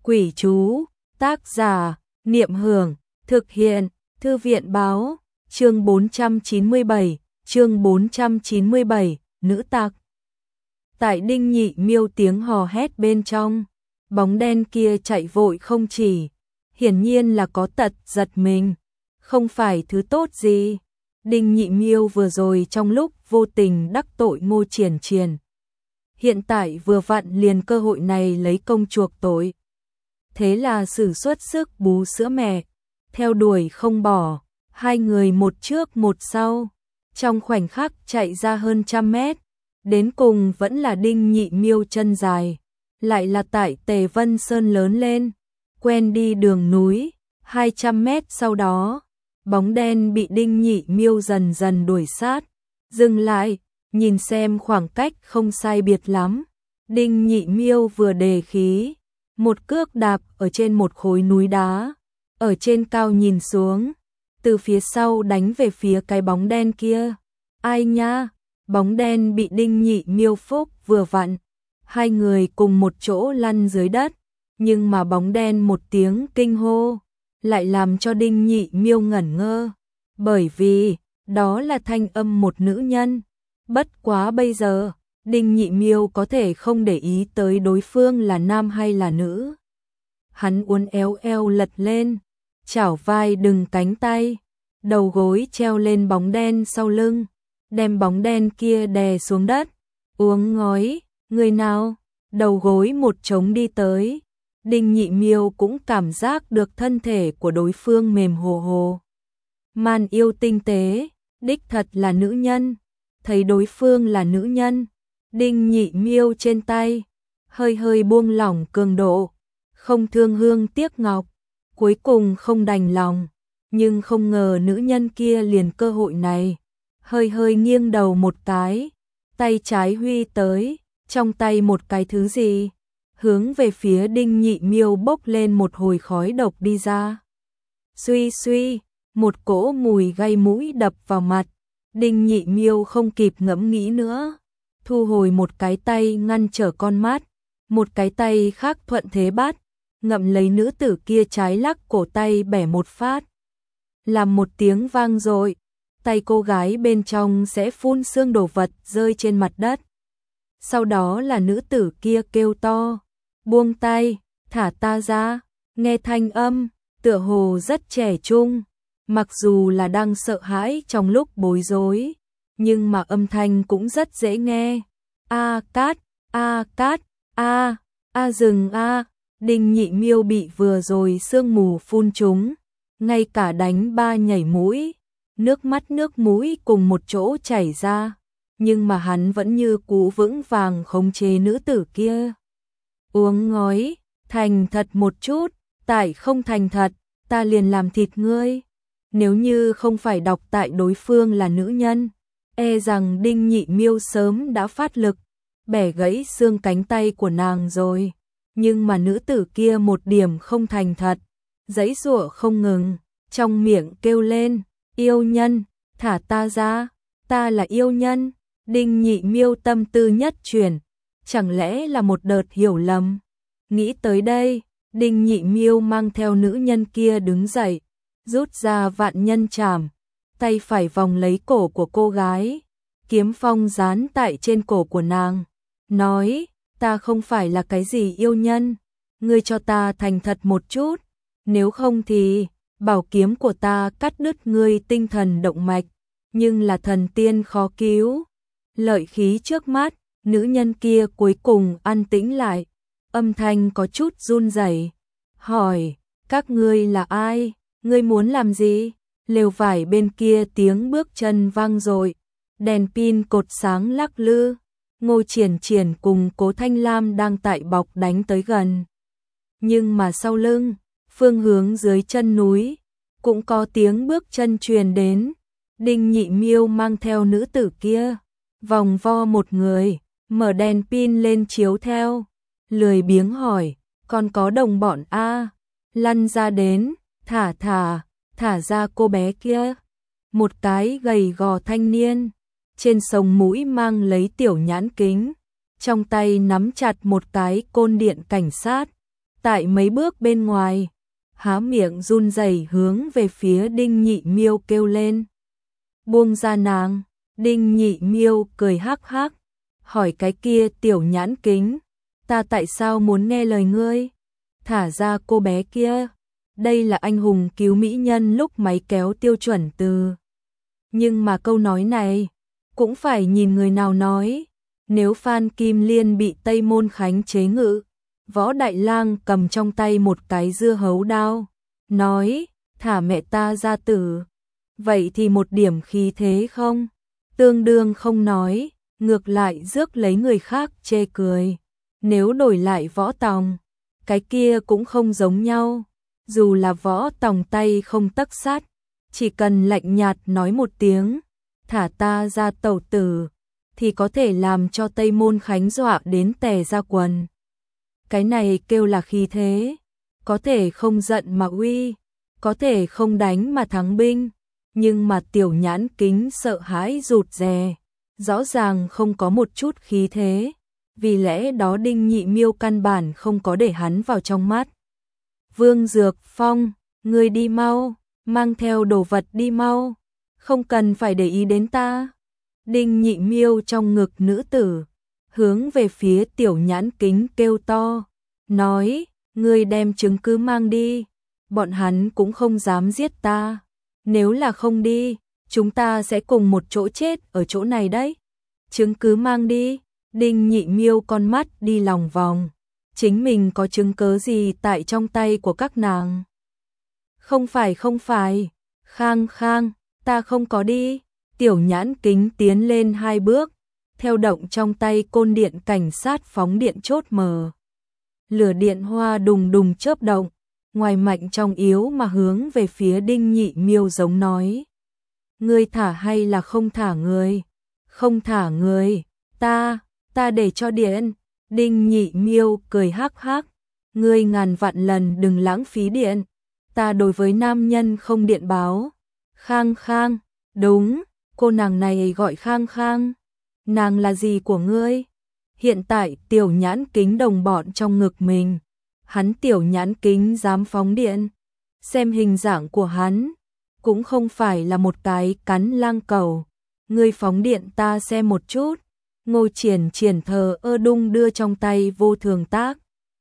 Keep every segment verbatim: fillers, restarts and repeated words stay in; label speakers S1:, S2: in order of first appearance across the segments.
S1: Quỷ chú, tác giả, Niệm Hưởng, thực hiện, Thư viện báo, chương bốn trăm chín mươi bảy, chương bốn trăm chín mươi bảy, nữ tặc. Tại Đinh Nhị Miêu tiếng hò hét bên trong, bóng đen kia chạy vội không chỉ, hiển nhiên là có tật giật mình, không phải thứ tốt gì. Đinh Nhị Miêu vừa rồi trong lúc vô tình đắc tội Ngô Triển Triển, hiện tại vừa vặn liền cơ hội này lấy công chuộc tội. Thế là sử xuất sức bú sữa mẹ, theo đuổi không bỏ, hai người một trước một sau, trong khoảnh khắc chạy ra hơn trăm mét, đến cùng vẫn là Đinh Nhị Miêu chân dài, lại là tại Tề Vân Sơn lớn lên, quen đi đường núi, hai trăm mét sau đó, bóng đen bị Đinh Nhị Miêu dần dần đuổi sát, dừng lại, nhìn xem khoảng cách không sai biệt lắm, Đinh Nhị Miêu vừa đề khí, một cước đạp ở trên một khối núi đá, ở trên cao nhìn xuống, từ phía sau đánh về phía cái bóng đen kia. Ai nha, bóng đen bị Đinh Nhị Miêu phúc vừa vặn, hai người cùng một chỗ lăn dưới đất, nhưng mà bóng đen một tiếng kinh hô, lại làm cho Đinh Nhị Miêu ngẩn ngơ, bởi vì đó là thanh âm một nữ nhân. Bất quá bây giờ, Đinh Nhị Miêu có thể không để ý tới đối phương là nam hay là nữ. Hắn uốn éo eo lật lên, chảo vai đừng cánh tay, đầu gối treo lên bóng đen sau lưng, đem bóng đen kia đè xuống đất, uống ngói, người nào, đầu gối một trống đi tới. Đinh Nhị Miêu cũng cảm giác được thân thể của đối phương mềm hồ hồ. Man yêu tinh tế, đích thật là nữ nhân, thấy đối phương là nữ nhân, Đinh Nhị Miêu trên tay, hơi hơi buông lỏng cường độ, không thương hương tiếc ngọc, cuối cùng không đành lòng, nhưng không ngờ nữ nhân kia liền cơ hội này, hơi hơi nghiêng đầu một cái, tay trái huy tới, trong tay một cái thứ gì, hướng về phía Đinh Nhị Miêu bốc lên một hồi khói độc đi ra. Suy suy, một cỗ mùi gây mũi đập vào mặt, Đinh Nhị Miêu không kịp ngẫm nghĩ nữa, thu hồi một cái tay ngăn trở con mắt, một cái tay khác thuận thế bắt, ngậm lấy nữ tử kia trái lắc cổ tay bẻ một phát. Làm một tiếng vang dội, tay cô gái bên trong sẽ phun xương đồ vật rơi trên mặt đất. Sau đó là nữ tử kia kêu to, buông tay, thả ta ra, nghe thanh âm, tựa hồ rất trẻ trung, mặc dù là đang sợ hãi trong lúc bối rối, nhưng mà âm thanh cũng rất dễ nghe. A cát, a cát, a, a rừng a, Đinh Nhị Miêu bị vừa rồi sương mù phun trúng, ngay cả đánh ba nhảy mũi, nước mắt nước mũi cùng một chỗ chảy ra, nhưng mà hắn vẫn như cũ vững vàng khống chế nữ tử kia. Uống ngói, thành thật một chút, tại không thành thật, ta liền làm thịt ngươi. Nếu như không phải đọc tại đối phương là nữ nhân, e rằng Đinh Nhị Miêu sớm đã phát lực, bẻ gãy xương cánh tay của nàng rồi. Nhưng mà nữ tử kia một điểm không thành thật, giãy giụa không ngừng, trong miệng kêu lên, yêu nhân, thả ta ra, ta là yêu nhân. Đinh Nhị Miêu tâm tư nhất chuyển, chẳng lẽ là một đợt hiểu lầm. Nghĩ tới đây, Đinh Nhị Miêu mang theo nữ nhân kia đứng dậy, rút ra vạn nhân trảm, tay phải vòng lấy cổ của cô gái, kiếm phong dán tại trên cổ của nàng, nói, ta không phải là cái gì yêu nhân, ngươi cho ta thành thật một chút, nếu không thì, bảo kiếm của ta cắt đứt ngươi tinh thần động mạch, nhưng là thần tiên khó cứu. Lợi khí trước mắt, nữ nhân kia cuối cùng an tĩnh lại, âm thanh có chút run rẩy, hỏi, các ngươi là ai, ngươi muốn làm gì? Lều vải bên kia tiếng bước chân vang dội, đèn pin cột sáng lắc lư, Ngô Triển Triển cùng Cố Thanh Lam đang tại bọc đánh tới gần. Nhưng mà sau lưng, phương hướng dưới chân núi, cũng có tiếng bước chân truyền đến, Đinh Nhị Miêu mang theo nữ tử kia, vòng vo một người, mở đèn pin lên chiếu theo, lười biếng hỏi, còn có đồng bọn a, lăn ra đến, thả thả, thả ra cô bé kia. Một cái gầy gò thanh niên, trên sống mũi mang lấy tiểu nhãn kính, trong tay nắm chặt một cái côn điện cảnh sát, tại mấy bước bên ngoài, há miệng run rẩy hướng về phía Đinh Nhị Miêu kêu lên. Buông ra nàng. Đinh Nhị Miêu cười hắc hắc, hỏi cái kia tiểu nhãn kính, ta tại sao muốn nghe lời ngươi? Thả ra cô bé kia. Đây là anh hùng cứu mỹ nhân lúc máy kéo tiêu chuẩn từ. Nhưng mà câu nói này cũng phải nhìn người nào nói. Nếu Phan Kim Liên bị Tây Môn Khánh chế ngự, Võ Đại Lang cầm trong tay một cái dưa hấu đao, nói, thả mẹ ta ra tử. Vậy thì một điểm khí thế không? Tương đương không nói, ngược lại rước lấy người khác chê cười. Nếu đổi lại Võ Tòng, cái kia cũng không giống nhau. Dù là Võ Tòng tay không tấc sắt, chỉ cần lạnh nhạt nói một tiếng, thả ta ra tẩu tử, thì có thể làm cho Tây Môn Khánh dọa đến tè ra quần. Cái này kêu là khí thế, có thể không giận mà uy, có thể không đánh mà thắng binh, nhưng mà tiểu nhãn kính sợ hãi rụt rè, rõ ràng không có một chút khí thế, vì lẽ đó Đinh Nhị Miêu căn bản không có để hắn vào trong mắt. Vương Dược Phong, ngươi đi mau, mang theo đồ vật đi mau, không cần phải để ý đến ta. Đinh Nhị Miêu trong ngực nữ tử, hướng về phía tiểu nhãn kính kêu to, nói, ngươi đem chứng cứ mang đi, bọn hắn cũng không dám giết ta, nếu là không đi, chúng ta sẽ cùng một chỗ chết ở chỗ này đấy. Chứng cứ mang đi. Đinh Nhị Miêu con mắt đi lòng vòng, chính mình có chứng cớ gì tại trong tay của các nàng? Không phải không phải, khang khang, ta không có đi. Tiểu nhãn kính tiến lên hai bước, theo động trong tay côn điện cảnh sát phóng điện chốt mờ. Lửa điện hoa đùng đùng chớp động, ngoài mạnh trong yếu mà hướng về phía Đinh Nhị Miêu giống nói. Ngươi thả hay là không thả người? Không thả người, ta, ta để cho điện. Đinh Nhị Miêu cười hắc hắc, ngươi ngàn vạn lần đừng lãng phí điện, ta đối với nam nhân không điện báo. Khang khang, đúng, cô nàng này gọi khang khang, nàng là gì của ngươi? Hiện tại tiểu nhãn kính đồng bọn trong ngực mình, hắn tiểu nhãn kính dám phóng điện, xem hình dạng của hắn, cũng không phải là một cái cắn lang cầu. Ngươi phóng điện ta xem một chút. Ngô Triển Triển thờ ơ đung đưa trong tay vô thường tác,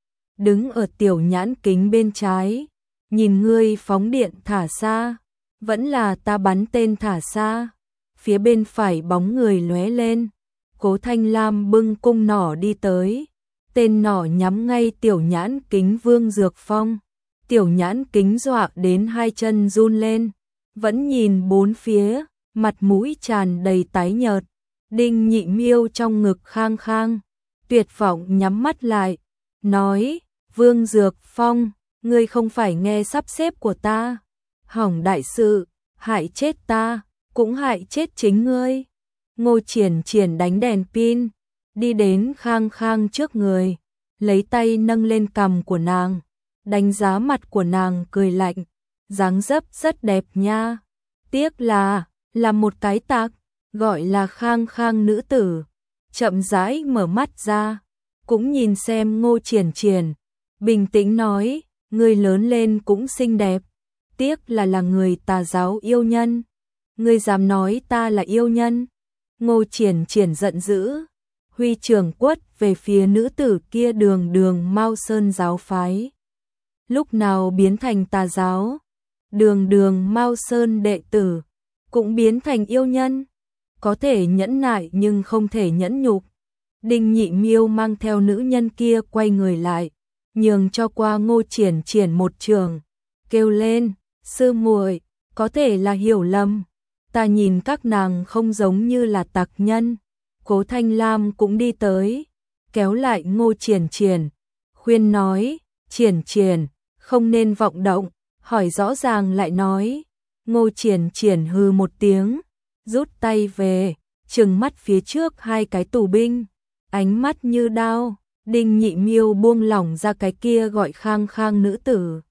S1: đứng ở tiểu nhãn kính bên trái, nhìn ngươi phóng điện thả xa, vẫn là ta bắn tên thả xa. Phía bên phải bóng người lóe lên, Cố Thanh Lam bưng cung nỏ đi tới, tên nỏ nhắm ngay tiểu nhãn kính Vương Dược Phong. Tiểu nhãn kính dọa đến hai chân run lên, vẫn nhìn bốn phía, mặt mũi tràn đầy tái nhợt. Đinh Nhị Miêu trong ngực khang khang, tuyệt vọng nhắm mắt lại, nói, Vương Dược Phong, ngươi không phải nghe sắp xếp của ta, hỏng đại sự, hại chết ta, cũng hại chết chính ngươi. Ngô Triển Triển đánh đèn pin, đi đến khang khang trước người, lấy tay nâng lên cằm của nàng, đánh giá mặt của nàng cười lạnh, dáng dấp rất đẹp nha, tiếc là, là một cái tạc. Gọi là khang khang nữ tử, chậm rãi mở mắt ra, cũng nhìn xem Ngô Triển Triển, bình tĩnh nói, ngươi lớn lên cũng xinh đẹp, tiếc là là người tà giáo yêu nhân, ngươi dám nói ta là yêu nhân. Ngô Triển Triển giận dữ, huy trường quất về phía nữ tử kia đường đường Mao Sơn giáo phái. Lúc nào biến thành tà giáo, đường đường Mao Sơn đệ tử, cũng biến thành yêu nhân. Có thể nhẫn nại nhưng không thể nhẫn nhục. Đinh Nhị Miêu mang theo nữ nhân kia quay người lại, nhường cho qua Ngô Triển Triển một trường, kêu lên, sư muội, có thể là hiểu lầm, ta nhìn các nàng không giống như là tặc nhân. Cố Thanh Lam cũng đi tới, kéo lại Ngô Triển Triển, khuyên nói, Triển Triển, không nên vọng động, hỏi rõ ràng lại nói. Ngô Triển Triển hừ một tiếng, rút tay về, trừng mắt phía trước hai cái tù binh, ánh mắt như đao. Đinh Nhị Miêu buông lỏng ra cái kia gọi khang khang nữ tử,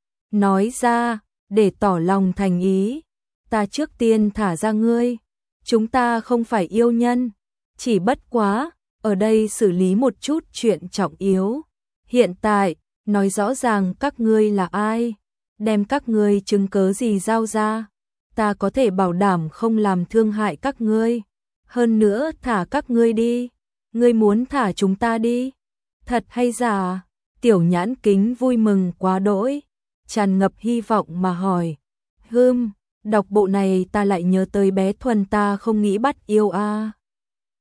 S1: nói ra, để tỏ lòng thành ý, ta trước tiên thả ra ngươi, chúng ta không phải yêu nhân, chỉ bất quá, ở đây xử lý một chút chuyện trọng yếu. Hiện tại, nói rõ ràng các ngươi là ai, đem các ngươi chứng cớ gì giao ra, ta có thể bảo đảm không làm thương hại các ngươi, hơn nữa thả các ngươi đi, ngươi muốn thả chúng ta đi, thật hay giả? Tiểu Nhãn Kính vui mừng quá đỗi, tràn ngập hy vọng mà hỏi, hưm, đọc bộ này ta lại nhớ tới bé Thuần ta không nghĩ bắt yêu a.